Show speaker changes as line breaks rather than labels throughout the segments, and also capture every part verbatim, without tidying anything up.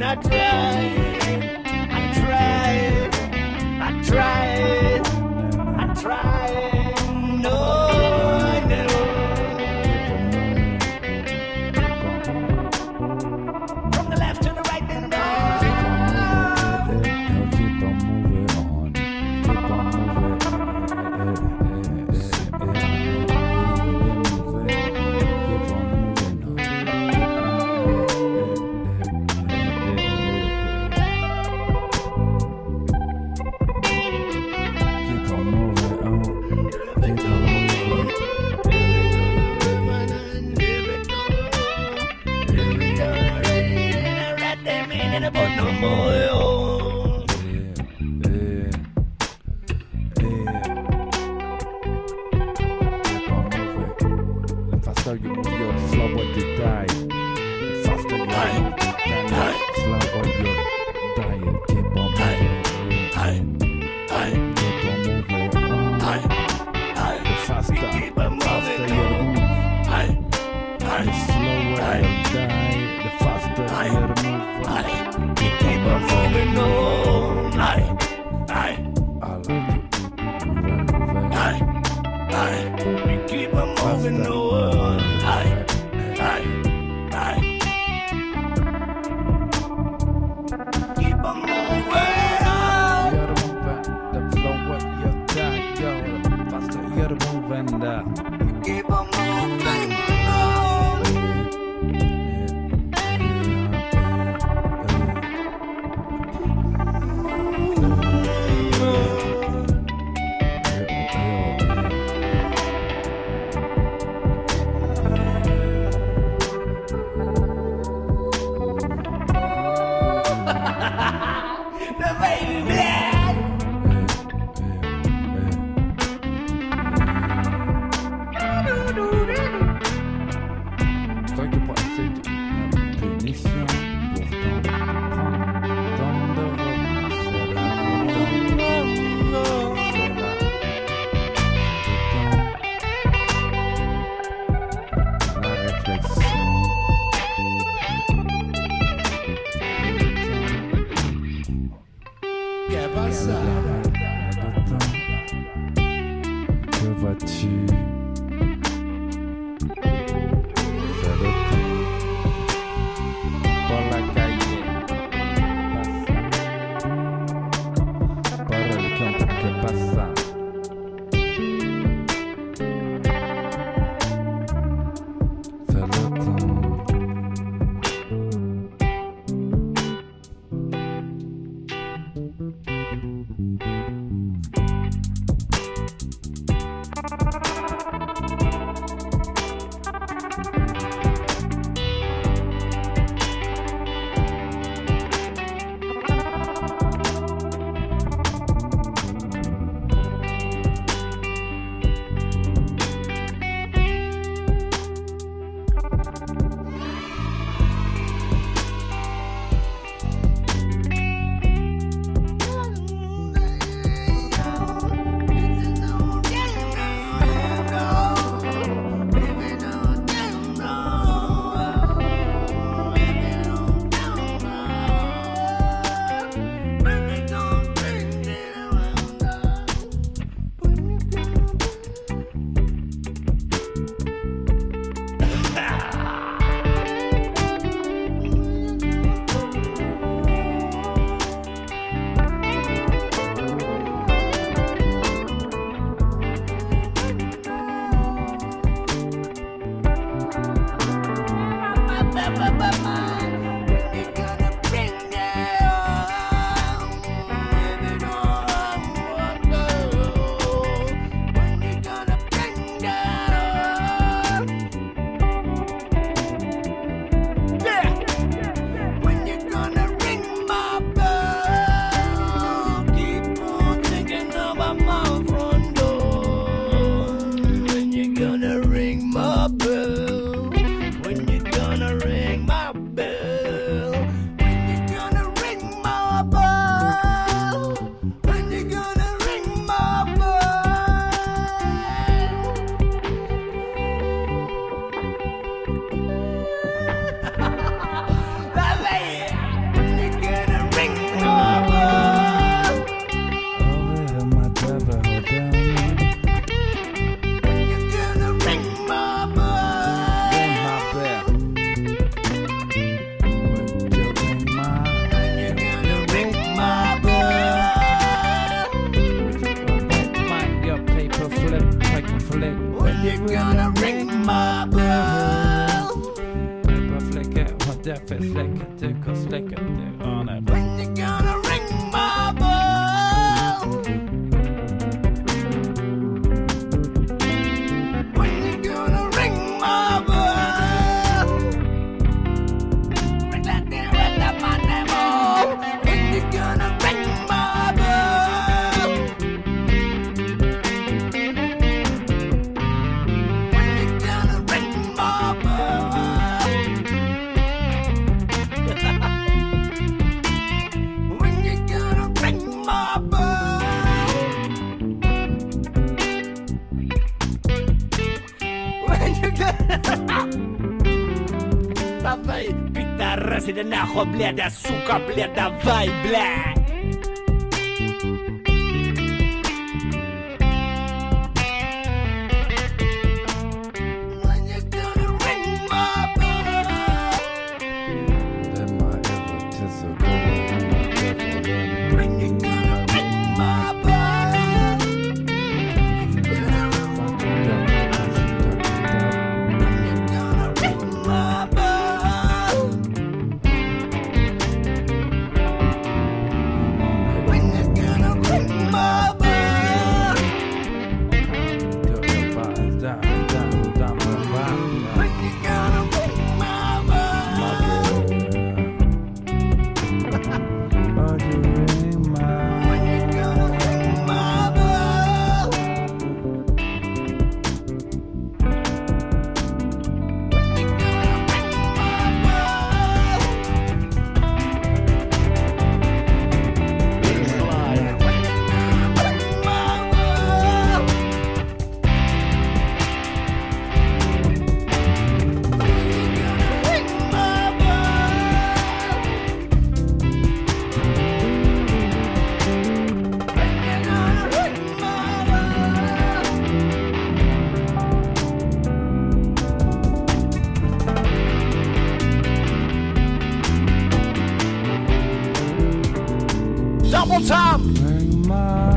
I tried, I tried, I tried, I tried, no, I never. From the left to the right, then no.
Keep on moving on. Keep on moving.
But no more.
The faster you move, your slower you die. The faster you move, the slower you die. Keep on moving. Keep on moving. The faster, faster you move, the slower you die. The faster you move.
Keep on moving on. I, I,
I like it. Moving, moving.
we keep on moving on. I, I, I. Keep on moving on.
You're moving, the flow of your time, yo. The faster you're moving, uh.
Keep on moving on. The baby black.
Quoi que penser d'une punition, pourtant prendre tant de remords, c'est la redondance, c'est la redondance, la réflexion.
¿Qué pasa?
Que vas-tu? C'est le temps. Por la calle. Pasa. Por el campo que pasa. C'est le temps. flick.
When you gonna ring my bell?
Bara fläcka och därför släcker du kan släcka du arna.
When you gonna ring my bell? When you gonna ring my bell? Ring that there at the Monday mall. When you gonna ring my bell? When you gonna ring my bell? When you gonna ring my bell? When you gonna... Давай, пидорасы, да нахуй, бля, да сука, бля, давай, бля. When you gonna ring my bell?
Then my ever just a go and my devil learning.
When you gonna ring my bell? When you gonna ring my bell? When you gonna ring my bell? When you gonna ring my bell? When you gonna ring my bell? When you Double time!
Ring my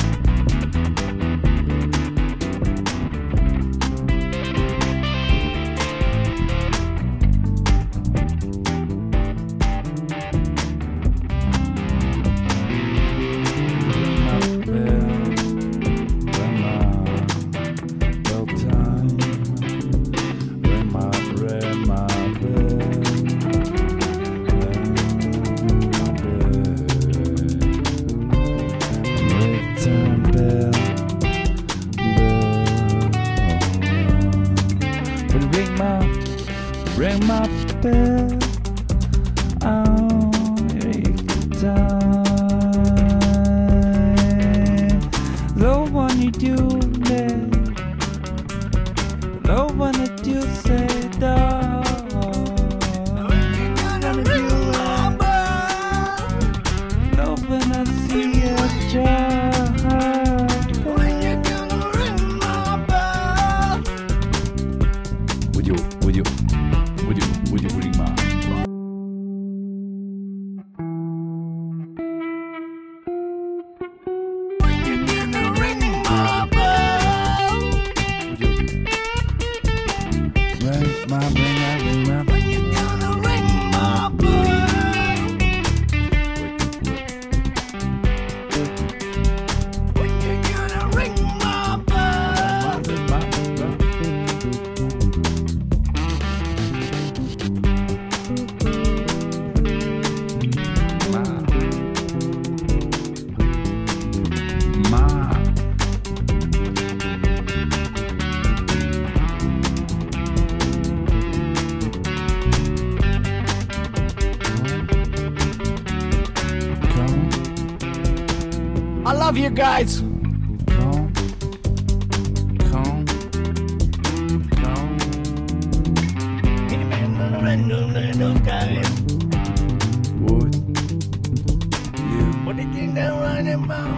ring my bell. Oh, time. The one you do let, the one that you say dog.
When you gonna ring my bell?
The one I see a child.
When you gonna ring my bell?
Would you, would you, would you, would you ring my?
When you gonna ring my bell?
Would you? Ring my, ring my, ring my.
When you gonna ring my bell? When you gonna ring my bell?
Ring my, ring my. Ma. Come,
I love you guys.
come, come, come. Would you?
What did you know right about?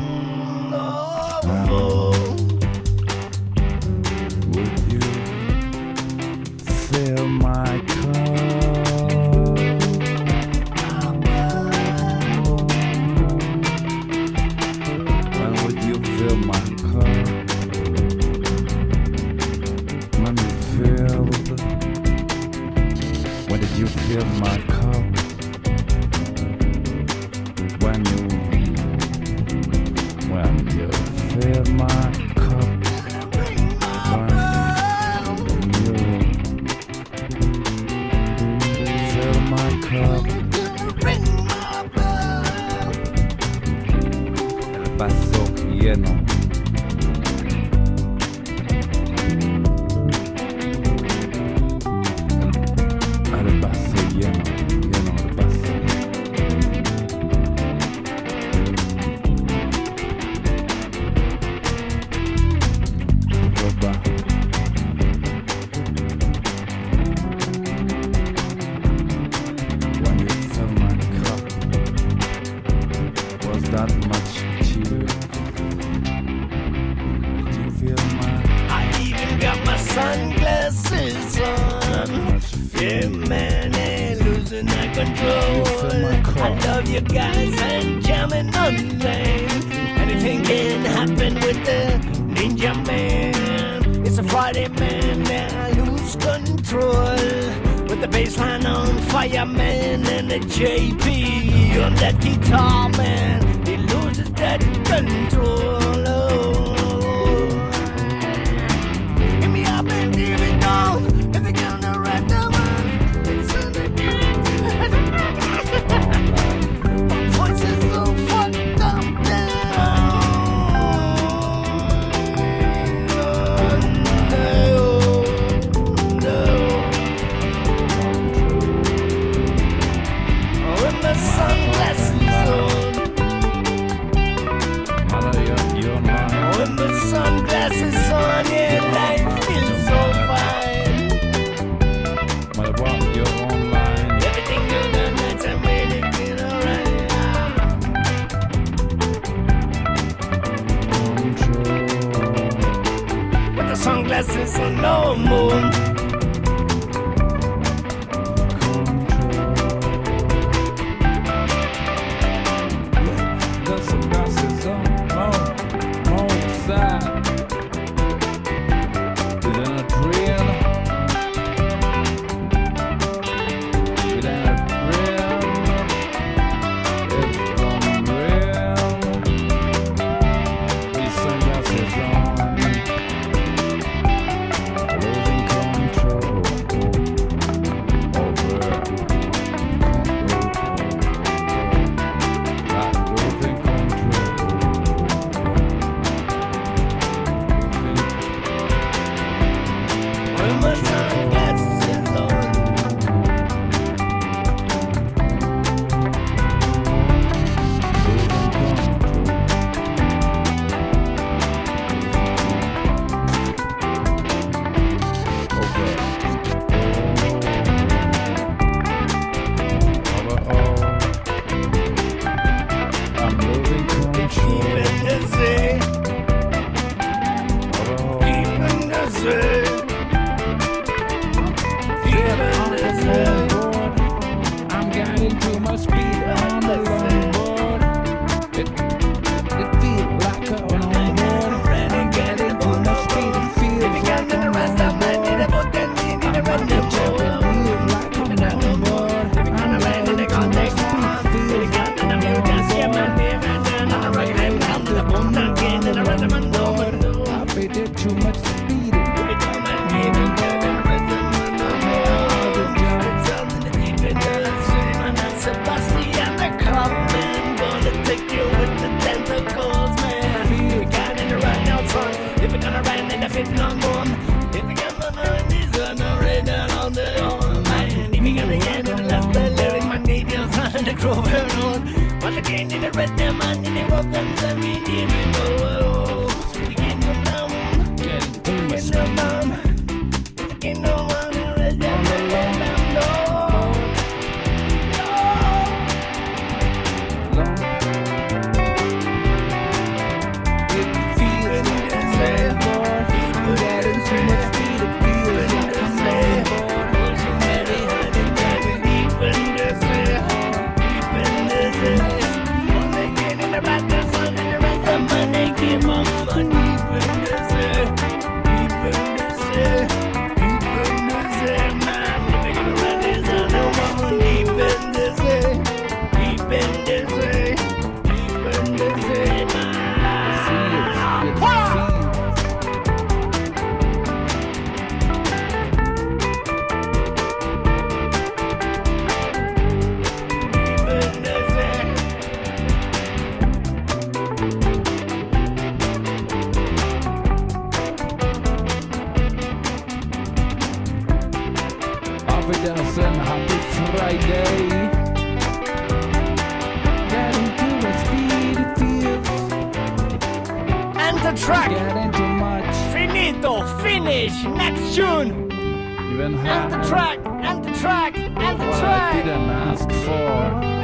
Would you fill my cup? When we fill my cup when you when you fill my cup when you fill my cup el vaso lleno. That much cheer. Did you feel my?
I even got my sunglasses on. Yeah, man, ain't losing that control. I love you guys and jamming online. Anything can happen with the Ninja Man. It's a Friday, man, and I lose control. With the bassline on fire, man, and the J P on that guitar, man. He loses that control. Oh. Give me up and give it down. If you're gonna ride the one, it's on the my voice is so fucked up down. No, no. Oh, with my sunglasses on. With the sunglasses on, yeah, life feels so fine.
My what? You're online.
Everything good and nights I made it feel alright. With the sunglasses on, no moon.
The sunglasses on. Is it a drill? Is it a drill? It's unreal. These sunglasses on. Losing control over. Not losing control.
With my sunglasses on.
I'm losing control.
Even the sea, even the sea.
I'm getting too much speed on the longboard. It, it feels like a longboard. I'm getting too much speed. It feels like a longboard. I'm jumping wheels like a longboard. I'm getting too much speed. Feels like a longboard. I feel too much speed.
Sebastian the Clubman, gonna take you with the tentacles, man. If you got in the right now, son, if you're gonna ride in the fit no more, if you got the he's gonna ride down on the old man. If you got the end in the left, the lyric, my needles on the Grover Road. Once again, in the red, the man, in the rock, and the medium, oh, we get no down, getting no down, getting no one, red, down, down, no. Even the
Auf Wiedersehen, happy Friday. Get into the speed it feels.
And the track.
Getting too much.
Finito. Finish. Next tune.
Even
And the track. And the track. And the
what
track.
I didn't ask for.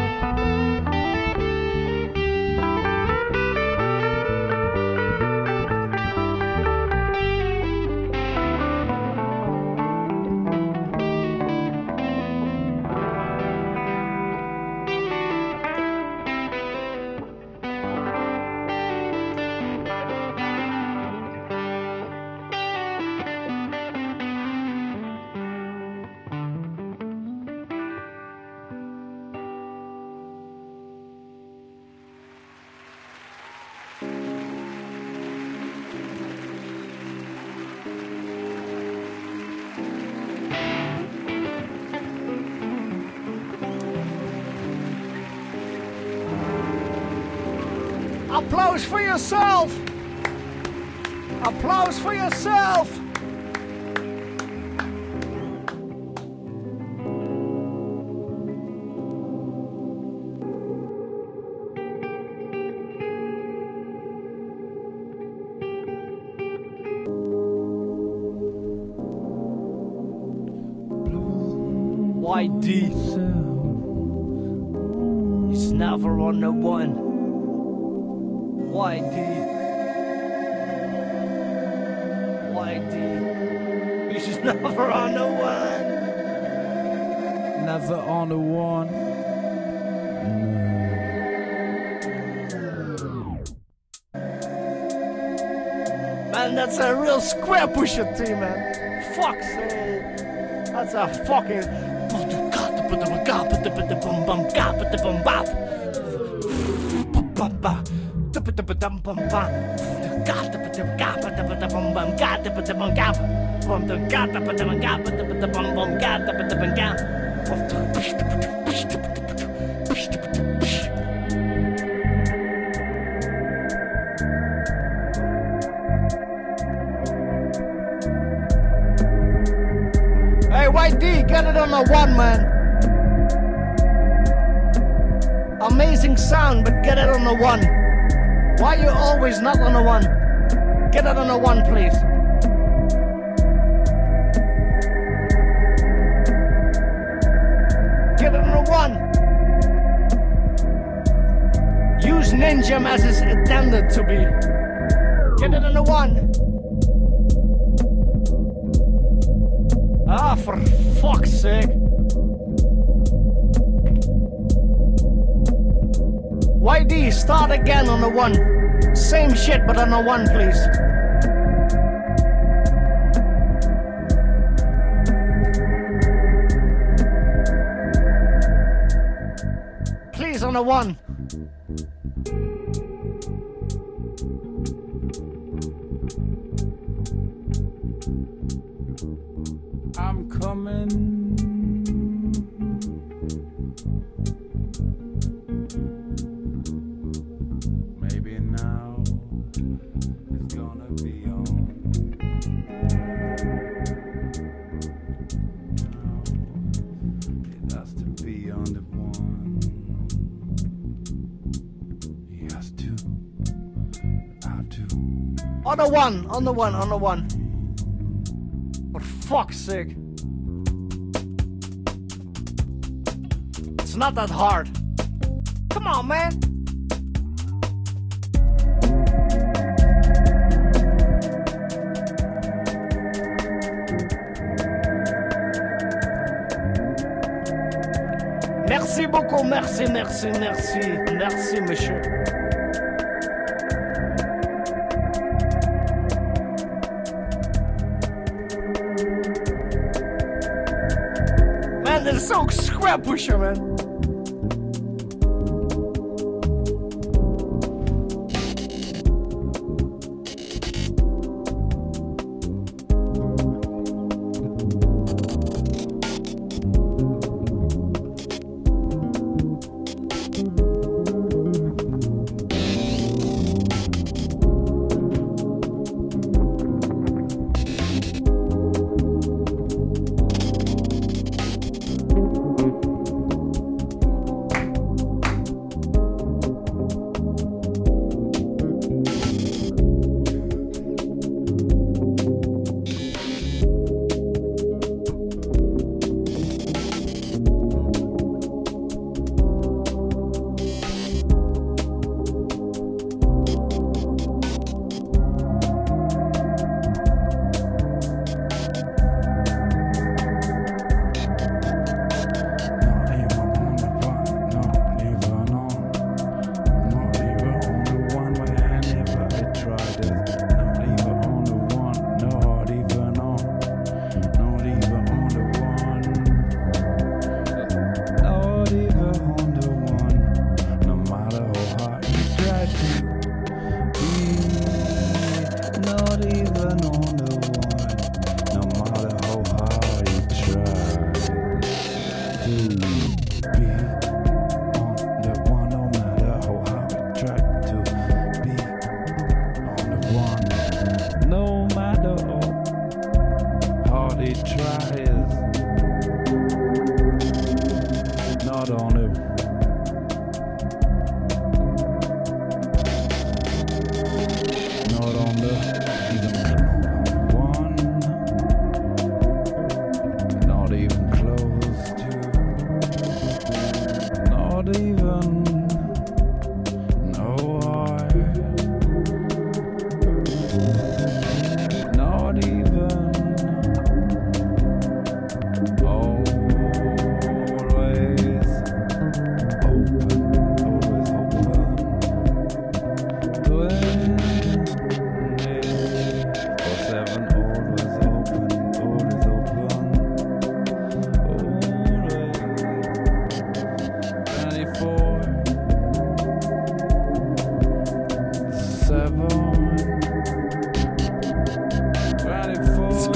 Applause for yourself. Applause for yourself. Y D. It's never on the one. Y D. Y D. This is never on the one.
Never on the one.
Man, that's a real square pusher team, man. Fuck's sake. That's a fucking. Hey, Y D, get it on the one, man. Amazing sound, but get it on the one. Why you always not on the one? Get it on the one, please. Get it on the one. Use Ninja as it's intended to be. Get it on the one. Ah, for fuck's sake. Y D, start again on the one. Same shit, but on the one, please. Please, on the one.
I'm coming. Maybe now it's gonna be on. Now it has to be on the one. He has to. I have to.
On the one, on the one, on the one. For fuck's sake. It's not that hard. Come on, man. Merci beaucoup, merci, merci, merci, merci, monsieur. Man, they're so square pusher, man.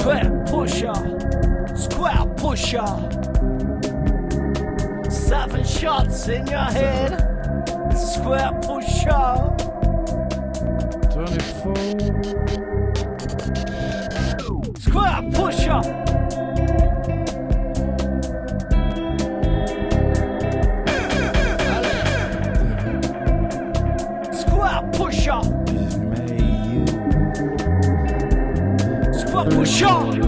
Square pusher, square pusher. Seven shots in your head. Square pusher.
twenty-four.
Square pusher. Square pusher. Square pusher.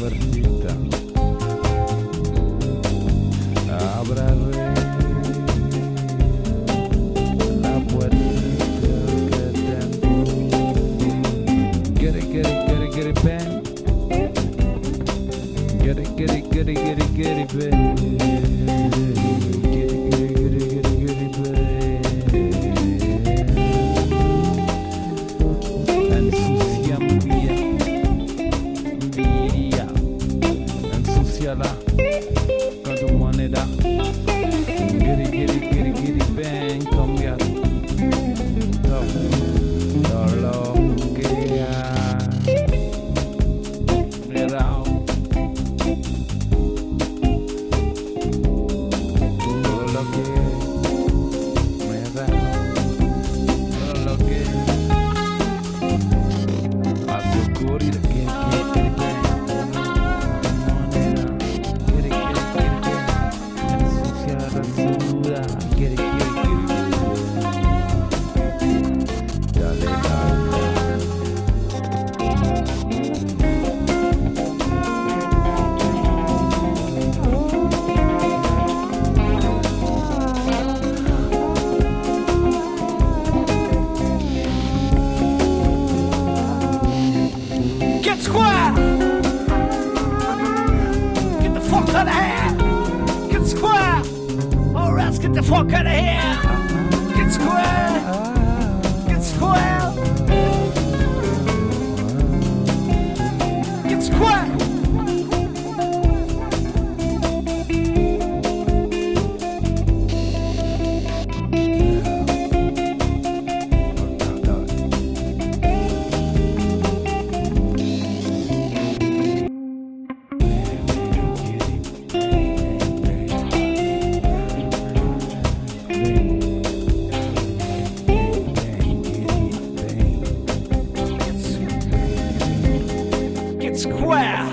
puertita. Ábrale la puertita que tengo. Get it, get it, get it, get it, bang. Get it, get it, get it, get it, get it, bang. Get it, get it, get it, get it, get it, bang. Ensucia mi vida, mi vida. Ensúciala con tu moneda. Get it, get it, get it, get it, bang. Cambia todo, todo lo que hay. Mira. Todo lo que me da, todo lo que hace ocurrir que quiere ver moneda, quiere, quiere, quiere ver, ensucia la ciudad, quiere, quiere, quiere ver, dale, dale.
Get square! Get the fuck out of here! Get square! Or else get the fuck out of here! Get square! Get square! Get square! Get square!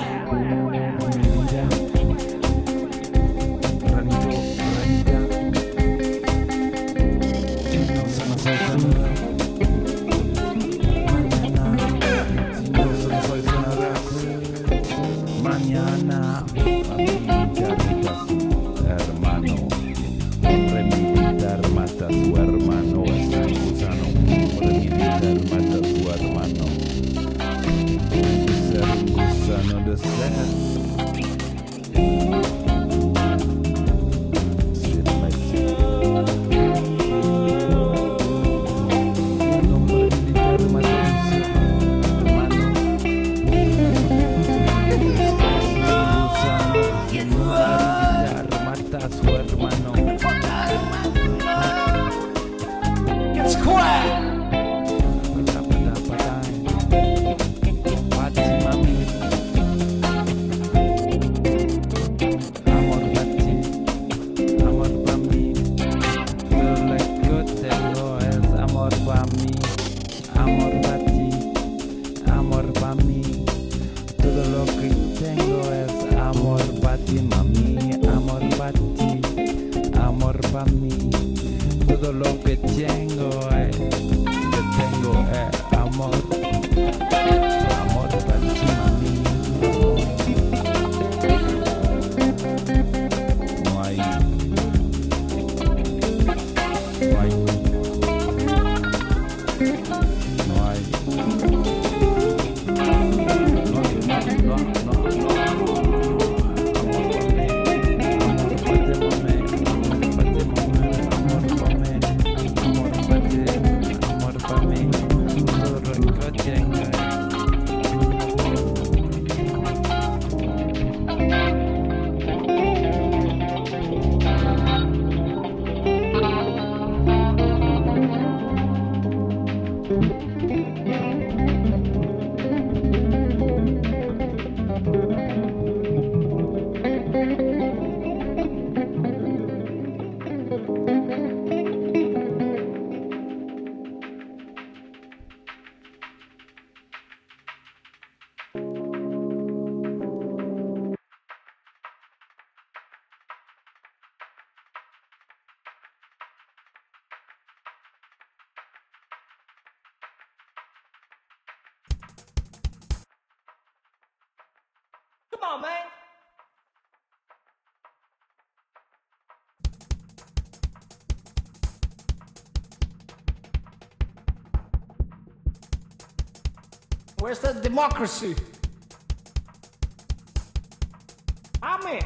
Mañana, hermano, remilitar mata a su hermano, es un gusano, remilitar mata a su hermano, ser un gusano de ser.
Get square!
Todo lo que tengo es amor para ti, mami. Amor para ti, amor para mí. Todo lo que tengo es, que tengo es amor. Amor para ti, mami. No hay, no hay, no hay. No, no, no, no. Amor pa' mí, amor pa' ti, mami. Amor pa' ti, mami. Amor pa' mí, amor pa'
Come on, man. Where's the democracy? Amen.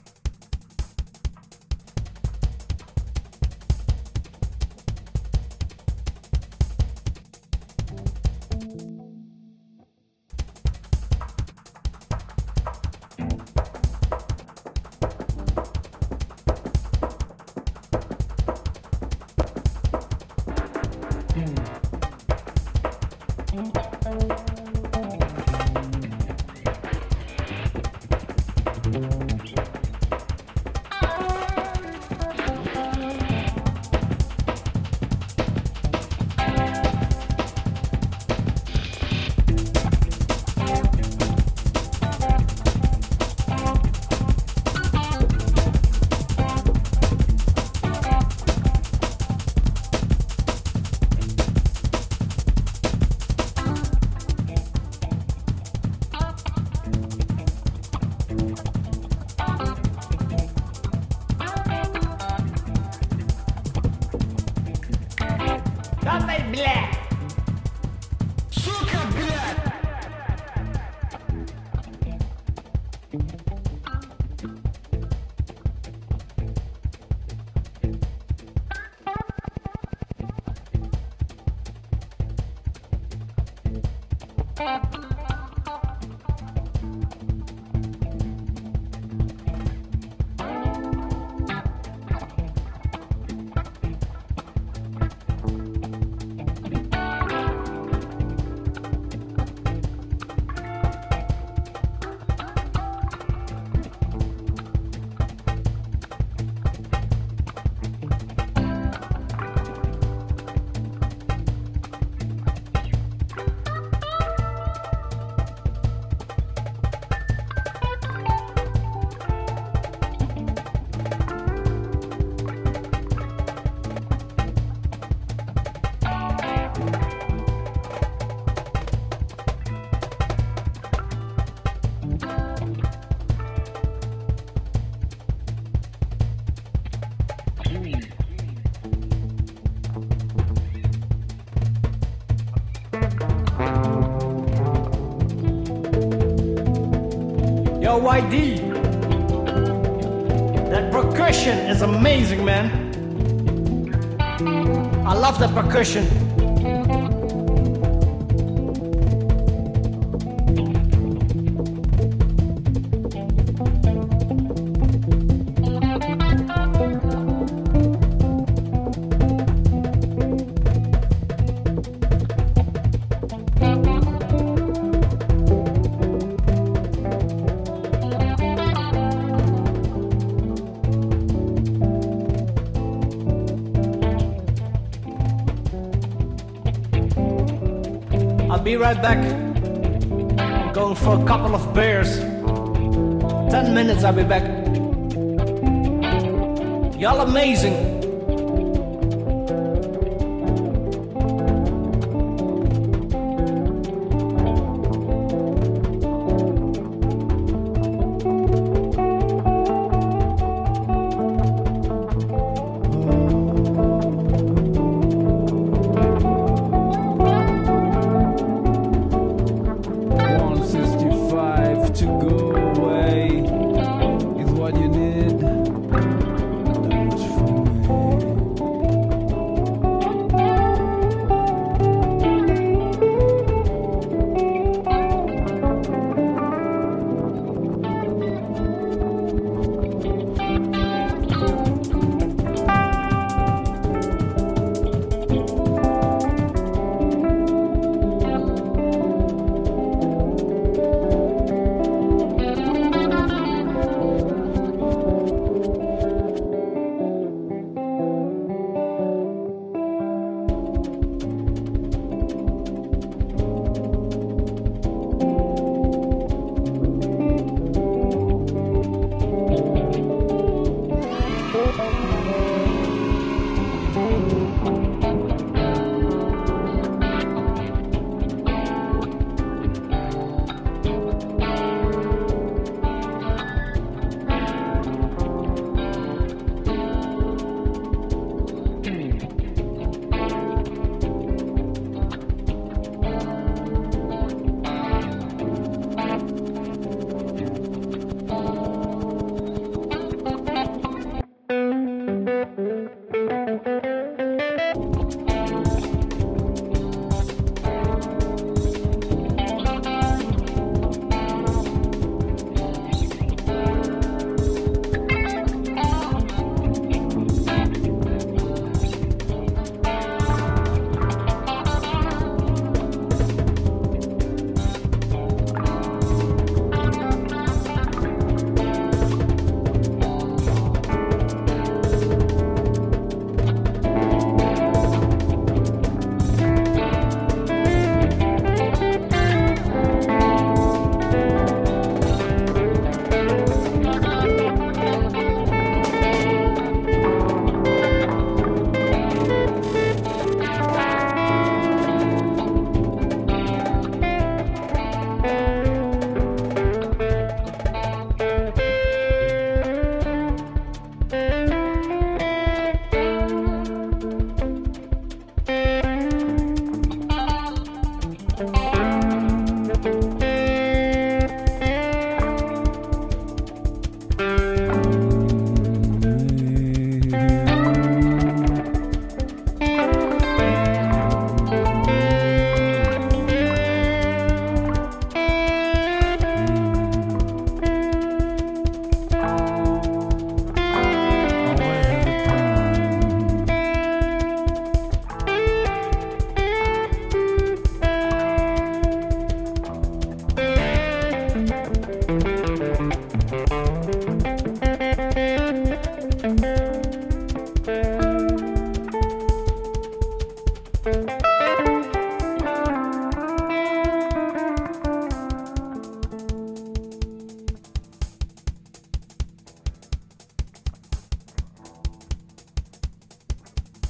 Yo, Y D, that percussion is amazing, man. I love that percussion. I'll be right back. I'm going for a couple of beers. Ten minutes, I'll be back. Y'all amazing.
To go away is what you need. Not much for me.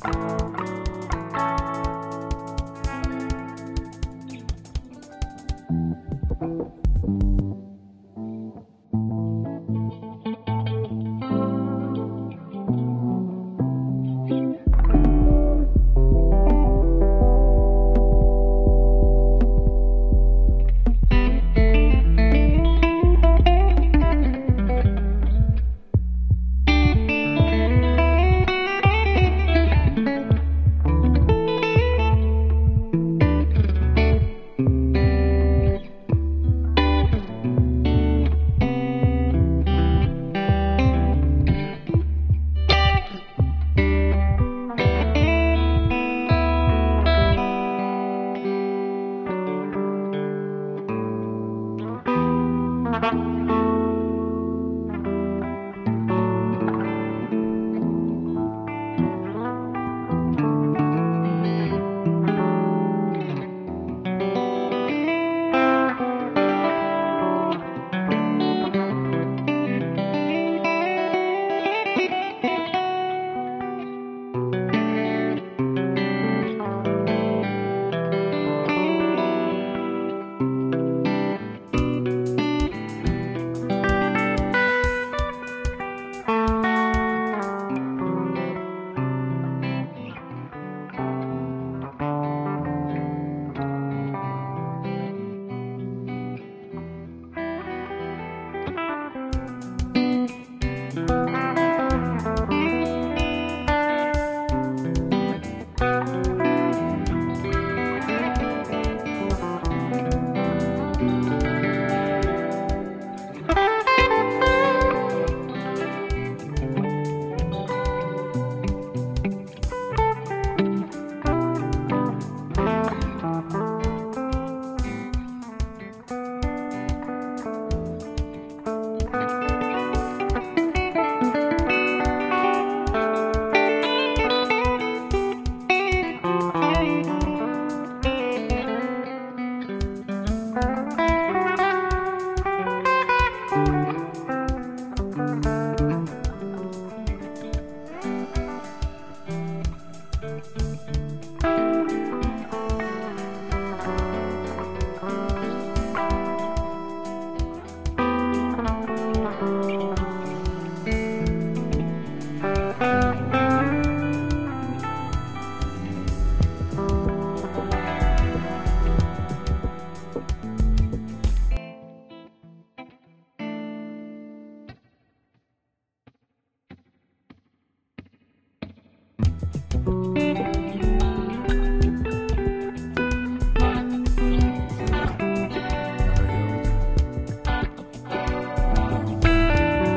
Thank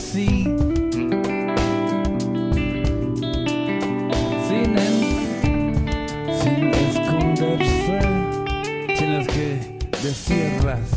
así. Sin, en, sin esconderse, tienes que decirlas.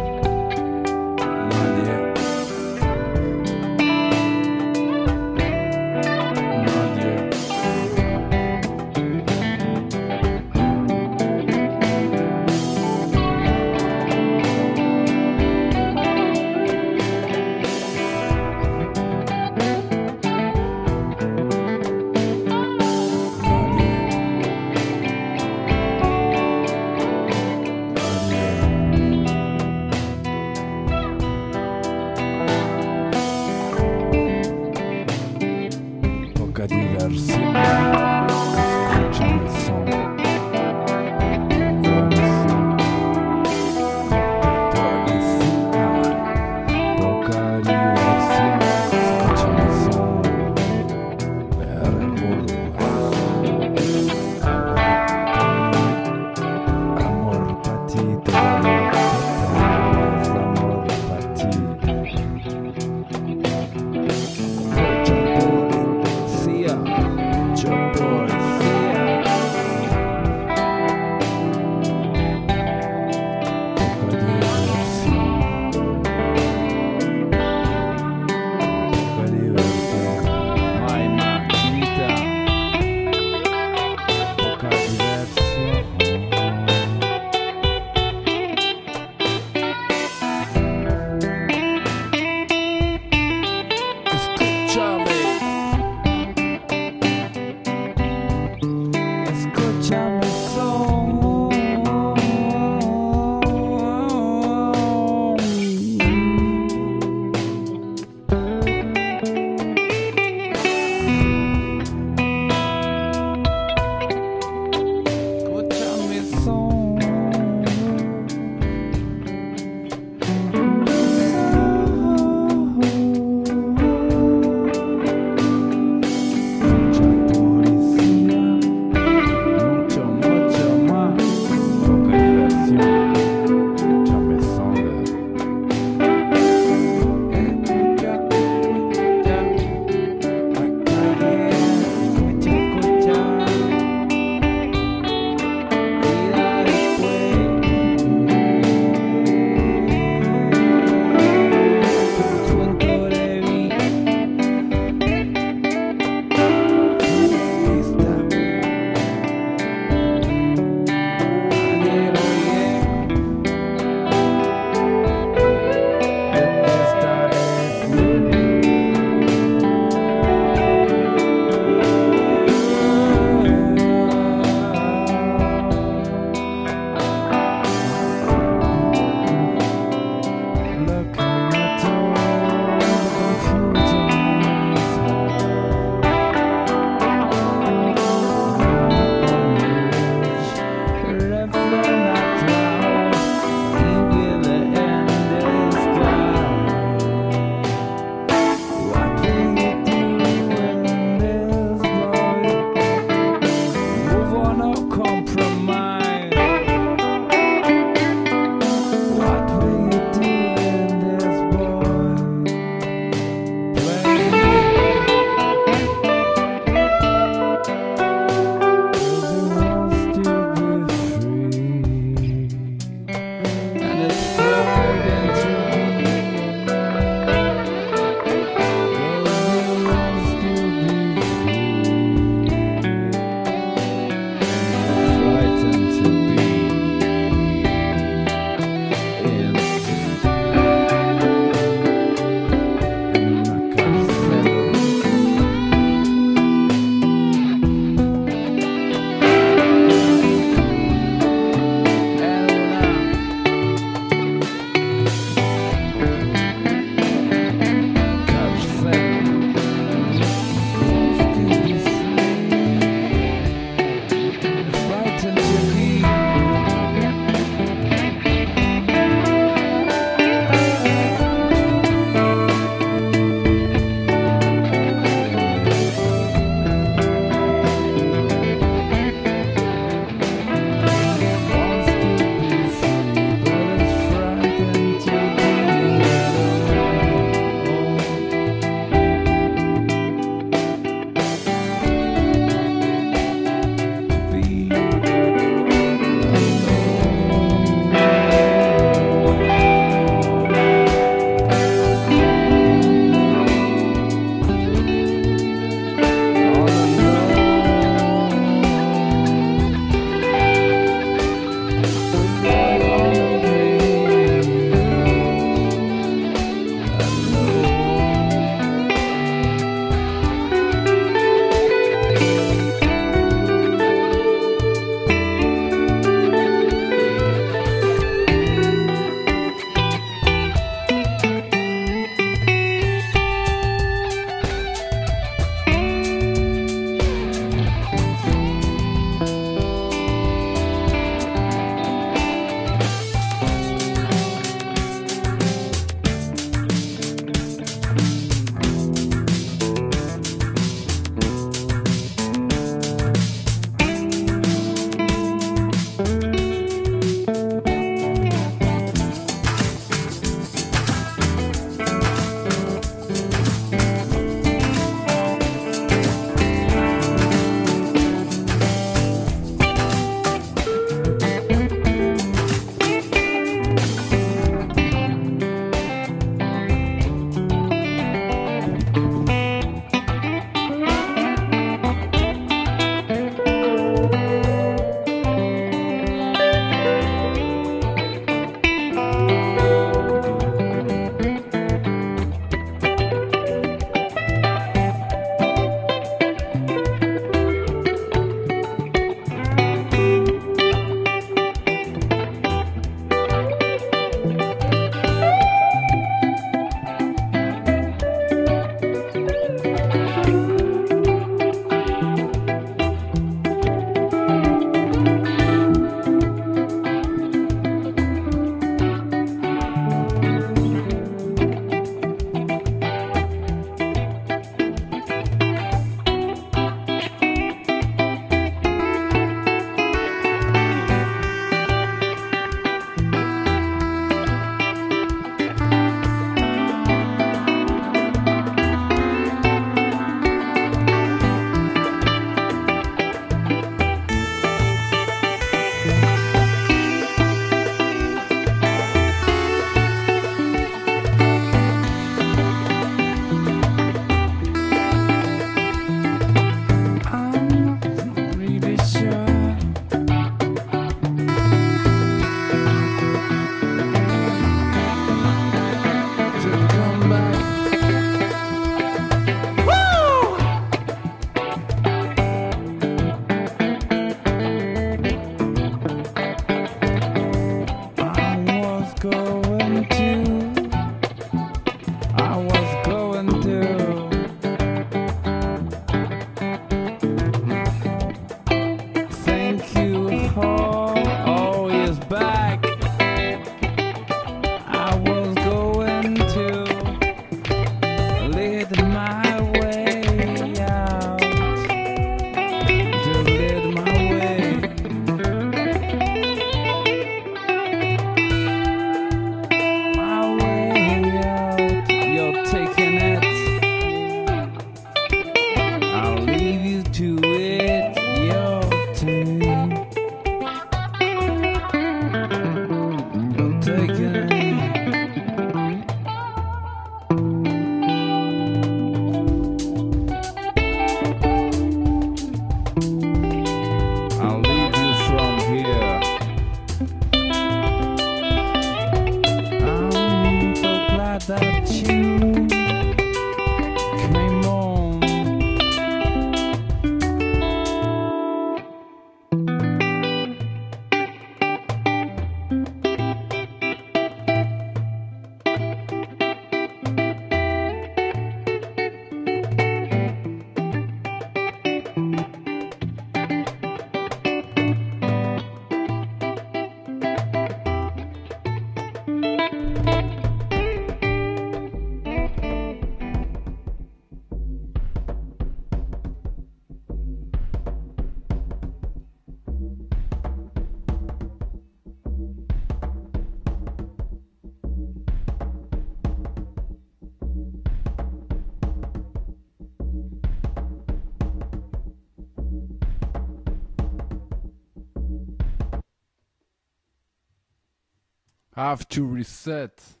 Have to reset.